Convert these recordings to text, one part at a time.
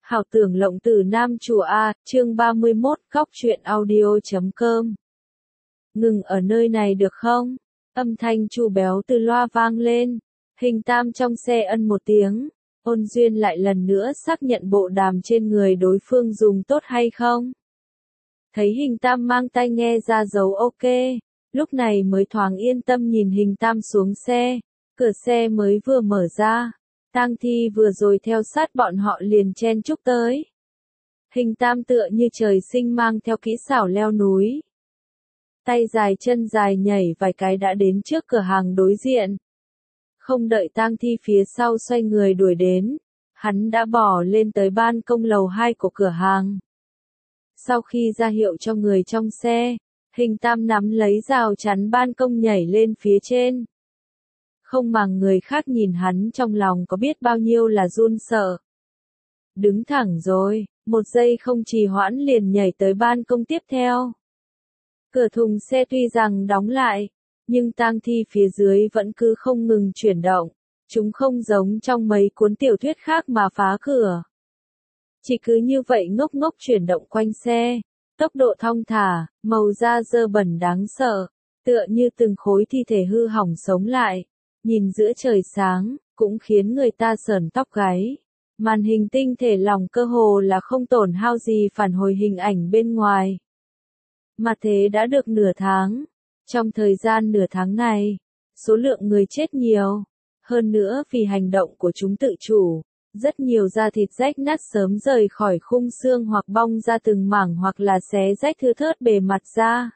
Hảo tưởng lộng tử nam chùa A, chương 31, góc truyện audio.com. Ngừng ở nơi này được không? Âm thanh Chu Béo từ loa vang lên. Hình Tam trong xe ân một tiếng. Ôn Duyên lại lần nữa xác nhận bộ đàm trên người đối phương dùng tốt hay không. Thấy Hình Tam mang tai nghe ra dấu ok. Lúc này mới thoáng yên tâm nhìn Hình Tam xuống xe. Cửa xe mới vừa mở ra. Tang Thi vừa rồi theo sát bọn họ liền chen chúc tới. Hình Tam tựa như trời sinh mang theo kỹ xảo leo núi. Tay dài chân dài nhảy vài cái đã đến trước cửa hàng đối diện. Không đợi Tang Thi phía sau xoay người đuổi đến, hắn đã bỏ lên tới ban công lầu 2 của cửa hàng. Sau khi ra hiệu cho người trong xe, Hình Tam nắm lấy rào chắn ban công nhảy lên phía trên. Không màng người khác nhìn hắn trong lòng có biết bao nhiêu là run sợ. Đứng thẳng rồi, một giây không trì hoãn liền nhảy tới ban công tiếp theo. Cửa thùng xe tuy rằng đóng lại, nhưng tang thi phía dưới vẫn cứ không ngừng chuyển động. Chúng không giống trong mấy cuốn tiểu thuyết khác mà phá cửa. Chỉ cứ như vậy ngốc ngốc chuyển động quanh xe, tốc độ thong thả, màu da dơ bẩn đáng sợ, tựa như từng khối thi thể hư hỏng sống lại. Nhìn giữa trời sáng, cũng khiến người ta sởn tóc gáy. Màn hình tinh thể lỏng cơ hồ là không tổn hao gì phản hồi hình ảnh bên ngoài. Mà thế đã được nửa tháng. Trong thời gian nửa tháng này, số lượng người chết nhiều. Hơn nữa vì hành động của chúng tự chủ, rất nhiều da thịt rách nát sớm rời khỏi khung xương hoặc bong ra từng mảng hoặc là xé rách thưa thớt bề mặt da.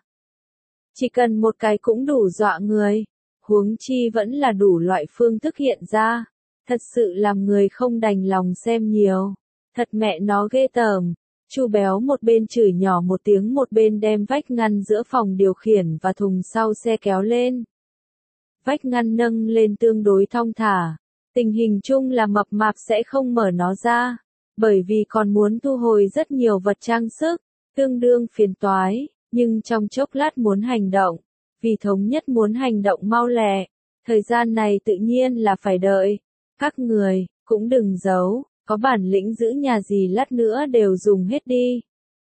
Chỉ cần một cái cũng đủ dọa người. Huống chi vẫn là đủ loại phương thức hiện ra. Thật sự làm người không đành lòng xem nhiều. Thật mẹ nó ghê tởm. Chu Béo một bên chửi nhỏ một tiếng một bên đem vách ngăn giữa phòng điều khiển và thùng sau xe kéo lên. Vách ngăn nâng lên tương đối thong thả. Tình hình chung là mập mạp sẽ không mở nó ra. Bởi vì còn muốn thu hồi rất nhiều vật trang sức. Tương đương phiền toái. Nhưng trong chốc lát muốn hành động. Vì thống nhất muốn hành động mau lẹ, thời gian này tự nhiên là phải đợi. Các người, cũng đừng giấu, có bản lĩnh giữ nhà gì lát nữa đều dùng hết đi.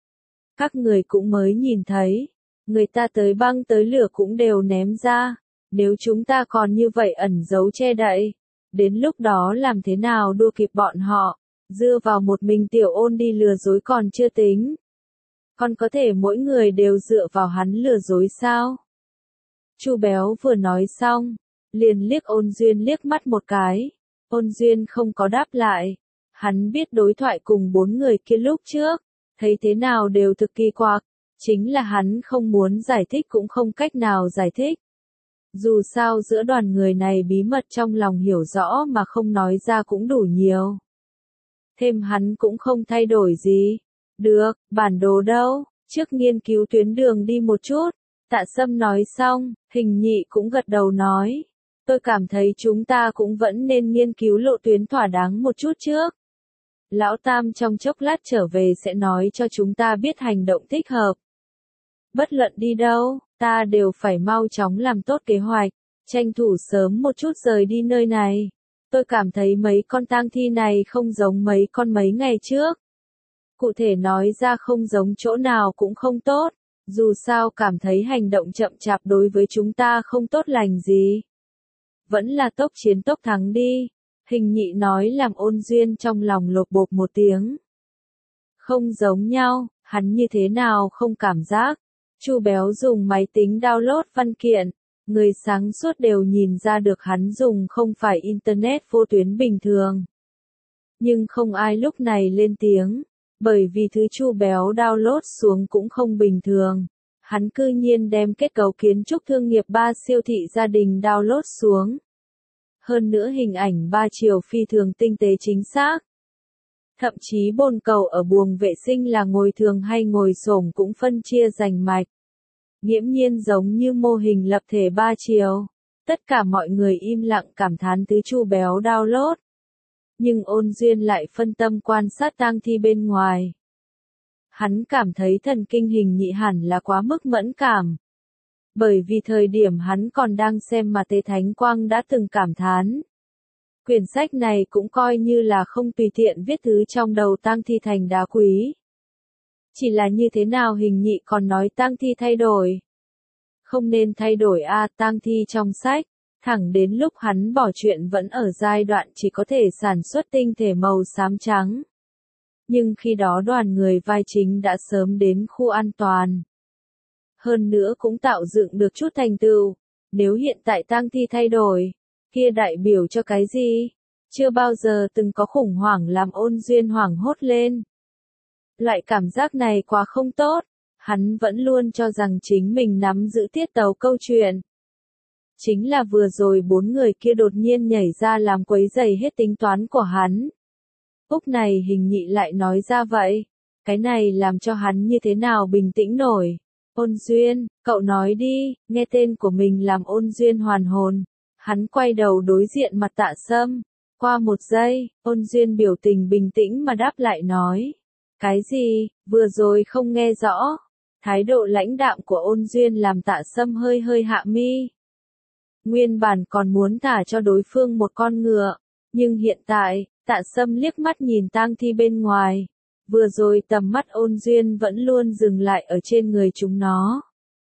Các người cũng mới nhìn thấy, người ta tới băng tới lửa cũng đều ném ra, nếu chúng ta còn như vậy ẩn giấu che đậy, đến lúc đó làm thế nào đua kịp bọn họ, dựa vào một mình Tiểu Ôn đi lừa dối còn chưa tính. Còn có thể mỗi người đều dựa vào hắn lừa dối sao? Chu Béo vừa nói xong, liền liếc Ôn Duyên liếc mắt một cái. Ôn Duyên không có đáp lại. Hắn biết đối thoại cùng 4 người kia lúc trước, thấy thế nào đều thực kỳ quặc. Chính là hắn không muốn giải thích cũng không cách nào giải thích. Dù sao giữa đoàn người này bí mật trong lòng hiểu rõ mà không nói ra cũng đủ nhiều. Thêm hắn cũng không thay đổi gì. Được, bản đồ đâu, trước nghiên cứu tuyến đường đi một chút. Tạ Sâm nói xong, Hình Nhị cũng gật đầu nói. Tôi cảm thấy chúng ta cũng vẫn nên nghiên cứu lộ tuyến thỏa đáng một chút trước. Lão Tam trong chốc lát trở về sẽ nói cho chúng ta biết hành động thích hợp. Bất luận đi đâu, ta đều phải mau chóng làm tốt kế hoạch, tranh thủ sớm một chút rời đi nơi này. Tôi cảm thấy mấy con tang thi này không giống mấy con mấy ngày trước. Cụ thể nói ra không giống chỗ nào cũng không tốt. Dù sao cảm thấy hành động chậm chạp đối với chúng ta không tốt lành gì. Vẫn là tốc chiến tốc thắng đi. Hình Nhị nói làm Ôn Duyên trong lòng lột bột một tiếng. Không giống nhau, hắn như thế nào không cảm giác. Chu Béo dùng máy tính download văn kiện. Người sáng suốt đều nhìn ra được hắn dùng không phải Internet vô tuyến bình thường. Nhưng không ai lúc này lên tiếng. Bởi vì thứ Chu Béo download xuống cũng không bình thường. Hắn cư nhiên đem kết cấu kiến trúc thương nghiệp 3 siêu thị gia đình download xuống. Hơn nữa hình ảnh 3 chiều phi thường tinh tế chính xác. Thậm chí bồn cầu ở buồng vệ sinh là ngồi thường hay ngồi xổm cũng phân chia rành mạch. Nghiễm nhiên giống như mô hình lập thể 3 chiều. Tất cả mọi người im lặng cảm thán thứ Chu Béo download. Nhưng Ôn Duyên lại phân tâm quan sát tang thi bên ngoài. Hắn cảm thấy thần kinh Hình Nhị hẳn là quá mức mẫn cảm. Bởi vì thời điểm hắn còn đang xem mà Tế Thánh Quang đã từng cảm thán. Quyển sách này cũng coi như là không tùy tiện viết thứ trong đầu tang thi thành đá quý. Chỉ là như thế nào Hình Nhị còn nói tang thi thay đổi. Không nên thay đổi tang thi trong sách, thẳng đến lúc hắn bỏ chuyện vẫn ở giai đoạn chỉ có thể sản xuất tinh thể màu xám trắng. Nhưng khi đó đoàn người vai chính đã sớm đến khu an toàn. Hơn nữa cũng tạo dựng được chút thành tựu. Nếu hiện tại tang thi thay đổi, kia đại biểu cho cái gì? Chưa bao giờ từng có khủng hoảng làm Ôn Duyên hoảng hốt lên. Loại cảm giác này quá không tốt, hắn vẫn luôn cho rằng chính mình nắm giữ tiết tấu câu chuyện. Chính là vừa rồi 4 người kia đột nhiên nhảy ra làm quấy rầy hết tính toán của hắn. Lúc này Hình Nhị lại nói ra vậy, cái này làm cho hắn như thế nào bình tĩnh nổi. Ôn Duyên, cậu nói đi, nghe tên của mình làm Ôn Duyên hoàn hồn. Hắn quay đầu đối diện mặt Tạ Sâm. Qua một giây, Ôn Duyên biểu tình bình tĩnh mà đáp lại nói. Cái gì, vừa rồi không nghe rõ. Thái độ lãnh đạm của Ôn Duyên làm Tạ Sâm hơi hơi hạ mi. Nguyên bản còn muốn thả cho đối phương một con ngựa, nhưng hiện tại, Tạ Sâm liếc mắt nhìn tang thi bên ngoài. Vừa rồi tầm mắt Ôn Duyên vẫn luôn dừng lại ở trên người chúng nó.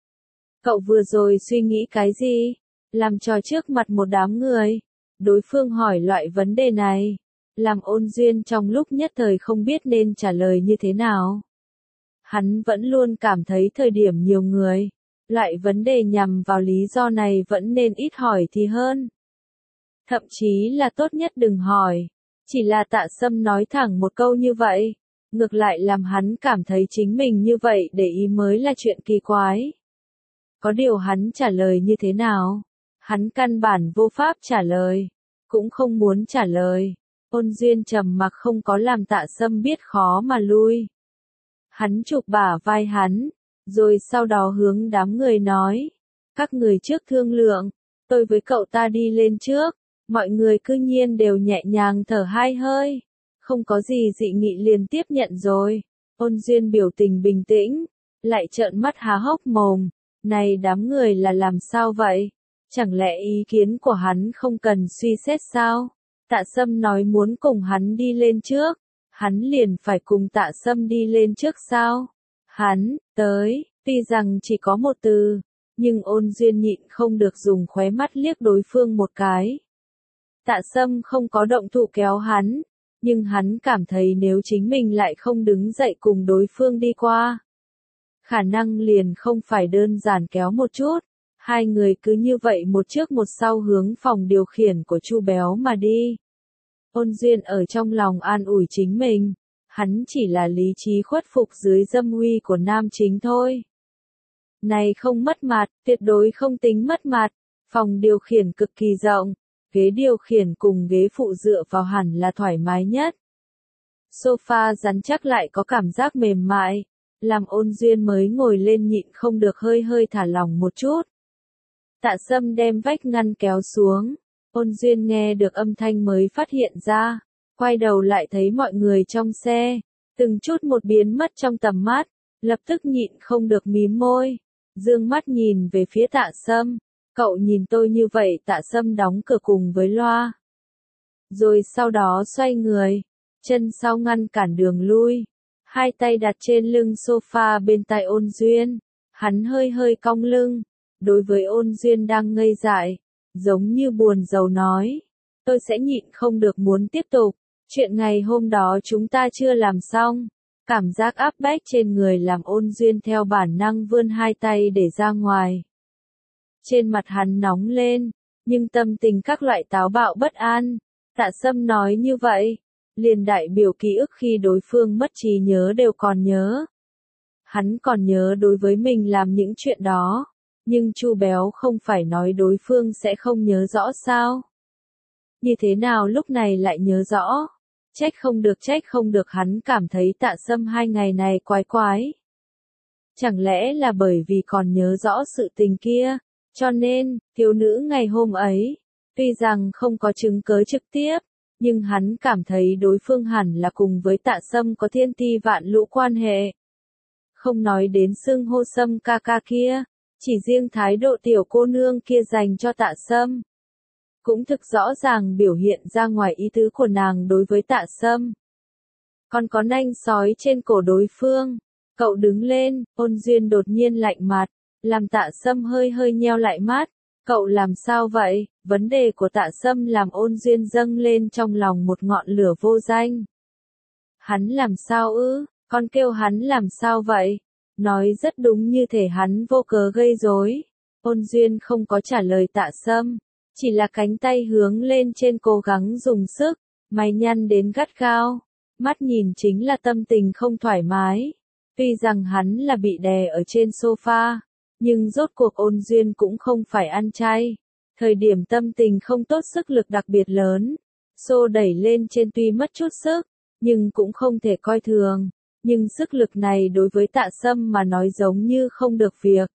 Cậu vừa rồi suy nghĩ cái gì? Làm trò trước mặt một đám người. Đối phương hỏi loại vấn đề này, làm Ôn Duyên trong lúc nhất thời không biết nên trả lời như thế nào. Hắn vẫn luôn cảm thấy thời điểm nhiều người, loại vấn đề nhằm vào lý do này vẫn nên ít hỏi thì hơn. Thậm chí là tốt nhất đừng hỏi. Chỉ là Tạ Sâm nói thẳng một câu như vậy, ngược lại làm hắn cảm thấy chính mình như vậy để ý mới là chuyện kỳ quái. Có điều hắn trả lời như thế nào? Hắn căn bản vô pháp trả lời, cũng không muốn trả lời. Ôn Duyên trầm mặc không có làm Tạ Sâm biết khó mà lui. Hắn chụp bả vai hắn, rồi sau đó hướng đám người nói. Các người trước thương lượng, tôi với cậu ta đi lên trước. Mọi người cư nhiên đều nhẹ nhàng thở hai hơi. Không có gì dị nghị liền tiếp nhận rồi. Ôn Duyên biểu tình bình tĩnh, lại trợn mắt há hốc mồm. Này đám người là làm sao vậy? Chẳng lẽ ý kiến của hắn không cần suy xét sao? Tạ Sâm nói muốn cùng hắn đi lên trước. Hắn liền phải cùng Tạ Sâm đi lên trước sao? Hắn, tới, tuy rằng chỉ có một từ, nhưng Ôn Duyên nhịn không được dùng khóe mắt liếc đối phương một cái. Tạ Sâm không có động thủ kéo hắn, nhưng hắn cảm thấy nếu chính mình lại không đứng dậy cùng đối phương đi qua, khả năng liền không phải đơn giản kéo một chút. Hai người cứ như vậy một trước một sau hướng phòng điều khiển của Chu Béo mà đi. Ôn Duyên ở trong lòng an ủi chính mình, hắn chỉ là lý trí khuất phục dưới dâm uy của nam chính thôi. Này không mất mặt, tuyệt đối không tính mất mặt. Phòng điều khiển cực kỳ rộng, ghế điều khiển cùng ghế phụ dựa vào hẳn là thoải mái nhất. Sofa rắn chắc lại có cảm giác mềm mại, làm Ôn Duyên mới ngồi lên nhịn không được hơi hơi thả lỏng một chút. Tạ Sâm đem vách ngăn kéo xuống, Ôn Duyên nghe được âm thanh mới phát hiện ra, quay đầu lại thấy mọi người trong xe, từng chút một biến mất trong tầm mắt, lập tức nhịn không được mím môi, dương mắt nhìn về phía Tạ Sâm. Cậu nhìn tôi như vậy. Tạ Sâm đóng cửa cùng với loa. Rồi sau đó xoay người, chân sau ngăn cản đường lui, hai tay đặt trên lưng sofa bên tai Ôn Duyên. Hắn hơi hơi cong lưng, đối với Ôn Duyên đang ngây dại, giống như buồn rầu nói. Tôi sẽ nhịn không được muốn tiếp tục, chuyện ngày hôm đó chúng ta chưa làm xong. Cảm giác áp bách trên người làm Ôn Duyên theo bản năng vươn hai tay để ra ngoài. Trên mặt hắn nóng lên, nhưng tâm tình các loại táo bạo bất an. Tạ Sâm nói như vậy, liền đại biểu ký ức khi đối phương mất trí nhớ đều còn nhớ. Hắn còn nhớ đối với mình làm những chuyện đó, nhưng Chu Béo không phải nói đối phương sẽ không nhớ rõ sao? Như thế nào lúc này lại nhớ rõ? Trách không được hắn cảm thấy Tạ Sâm 2 ngày này quái quái. Chẳng lẽ là bởi vì còn nhớ rõ sự tình kia? Cho nên, thiếu nữ ngày hôm ấy, tuy rằng không có chứng cớ trực tiếp, nhưng hắn cảm thấy đối phương hẳn là cùng với Tạ Sâm có thiên ti vạn lũ quan hệ. Không nói đến xưng hô Sâm ca ca kia, chỉ riêng thái độ tiểu cô nương kia dành cho Tạ Sâm. cũng thực rõ ràng biểu hiện ra ngoài ý tứ của nàng đối với Tạ Sâm. Còn có nanh sói trên cổ đối phương. Cậu đứng lên, Ôn Duyên đột nhiên lạnh mặt, làm Tạ Sâm hơi hơi nheo lại mắt. Cậu làm sao vậy? Vấn đề của Tạ Sâm làm Ôn Duyên dâng lên trong lòng một ngọn lửa vô danh. Hắn làm sao ư? Con kêu hắn làm sao vậy? Nói rất đúng như thể hắn vô cớ gây rối. Ôn Duyên không có trả lời Tạ Sâm, chỉ là cánh tay hướng lên trên cố gắng dùng sức, mày nhăn đến gắt gao, mắt nhìn chính là tâm tình không thoải mái. Tuy rằng hắn là bị đè ở trên sofa, nhưng rốt cuộc Ôn Duyên cũng không phải ăn chay. Thời điểm tâm tình không tốt sức lực đặc biệt lớn, xô đẩy lên trên tuy mất chút sức, nhưng cũng không thể coi thường. Nhưng sức lực này đối với Tạ Sâm mà nói giống như không được việc.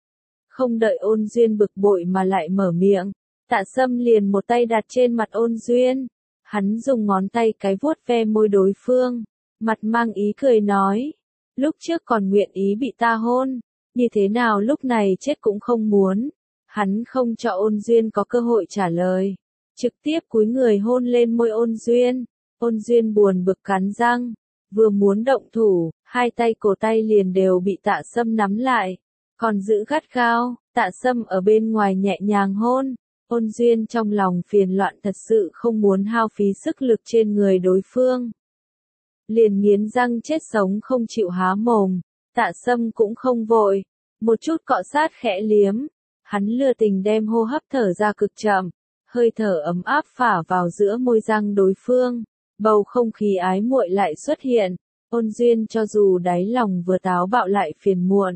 Không đợi Ôn Duyên bực bội mà lại mở miệng, Tạ Sâm liền một tay đặt trên mặt Ôn Duyên. Hắn dùng ngón tay cái vuốt ve môi đối phương, mặt mang ý cười nói, lúc trước còn nguyện ý bị ta hôn, như thế nào lúc này chết cũng không muốn. Hắn không cho Ôn Duyên có cơ hội trả lời, trực tiếp cúi người hôn lên môi Ôn Duyên. Ôn Duyên buồn bực cắn răng, vừa muốn động thủ, hai tay cổ tay liền đều bị Tạ Sâm nắm lại, còn giữ gắt gao. Tạ Sâm ở bên ngoài nhẹ nhàng hôn. Ôn Duyên trong lòng phiền loạn thật sự không muốn hao phí sức lực trên người đối phương. Liền nghiến răng chết sống không chịu há mồm. Tạ Sâm cũng không vội, một chút cọ sát khẽ liếm. Hắn lừa tình đem hô hấp thở ra cực chậm, hơi thở ấm áp phả vào giữa môi răng đối phương. Bầu không khí ái muội lại xuất hiện. Ôn Duyên cho dù đáy lòng vừa táo bạo lại phiền muộn.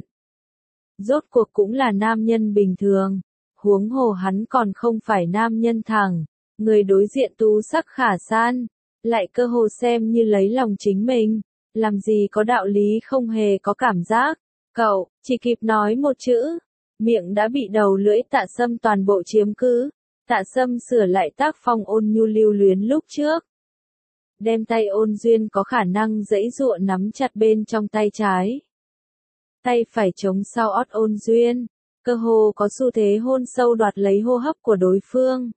Rốt cuộc cũng là nam nhân bình thường. Huống hồ hắn còn không phải nam nhân thẳng, người đối diện tú sắc khả san, lại cơ hồ xem như lấy lòng chính mình, làm gì có đạo lý không hề có cảm giác. Cậu, chỉ kịp nói một chữ, miệng đã bị đầu lưỡi Tạ Sâm toàn bộ chiếm cứ. Tạ Sâm sửa lại tác phong ôn nhu lưu luyến lúc trước. Đem tay Ôn Duyên có khả năng giãy giụa nắm chặt bên trong tay trái. Tay phải chống sau ót Ôn Duyên. Cơ hồ có xu thế hôn sâu đoạt lấy hô hấp của đối phương.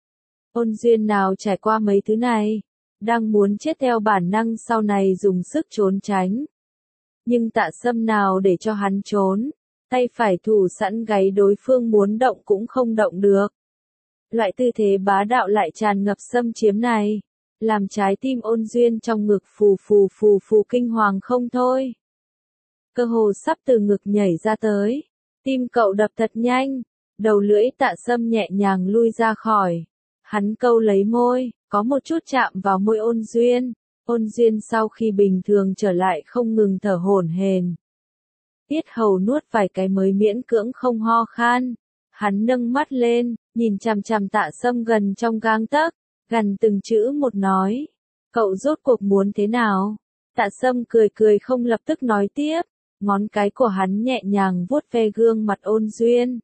Ôn Duyên nào trải qua mấy thứ này, đang muốn chết theo bản năng sau này dùng sức trốn tránh. Nhưng Tạ Sâm nào để cho hắn trốn, tay phải thủ sẵn gáy đối phương muốn động cũng không động được. Loại tư thế bá đạo lại tràn ngập xâm chiếm này, làm trái tim Ôn Duyên trong ngực phù phù phù phù kinh hoàng không thôi. Cơ hồ sắp từ ngực nhảy ra tới. Tim cậu đập thật nhanh, đầu lưỡi Tạ Sâm nhẹ nhàng lui ra khỏi. Hắn câu lấy môi, có một chút chạm vào môi Ôn Duyên. Ôn Duyên sau khi bình thường trở lại không ngừng thở hổn hển. Tiết hầu nuốt vài cái mới miễn cưỡng không ho khan. Hắn nâng mắt lên, nhìn chằm chằm Tạ Sâm gần trong gang tấc, gần từng chữ một nói. Cậu rốt cuộc muốn thế nào? Tạ Sâm cười cười không lập tức nói tiếp. Ngón cái của hắn nhẹ nhàng vuốt ve gương mặt Ôn Duyên.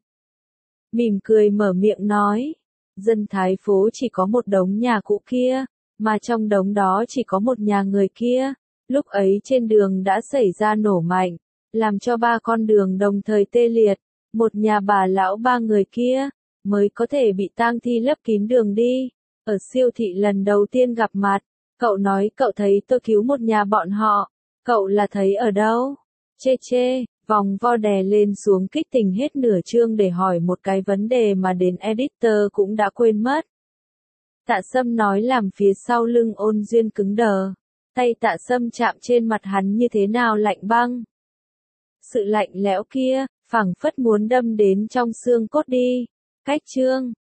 Mỉm cười mở miệng nói. Dân Thái phố chỉ có một đống nhà cũ kia, mà trong đống đó chỉ có một nhà người kia. Lúc ấy trên đường đã xảy ra nổ mạnh, làm cho 3 con đường đồng thời tê liệt. Một nhà bà lão 3 người kia, mới có thể bị tang thi lấp kín đường đi. Ở siêu thị lần đầu tiên gặp mặt, cậu nói cậu thấy tôi cứu một nhà bọn họ. Cậu là thấy ở đâu? Chê, vòng vo đè lên xuống kích tình hết nửa chương để hỏi một cái vấn đề mà đến editor cũng đã quên mất. Tạ Sâm nói làm phía sau lưng Ôn Duyên cứng đờ. Tay Tạ Sâm chạm trên mặt hắn như thế nào lạnh băng. Sự lạnh lẽo kia, phảng phất muốn đâm đến trong xương cốt đi. Cách chương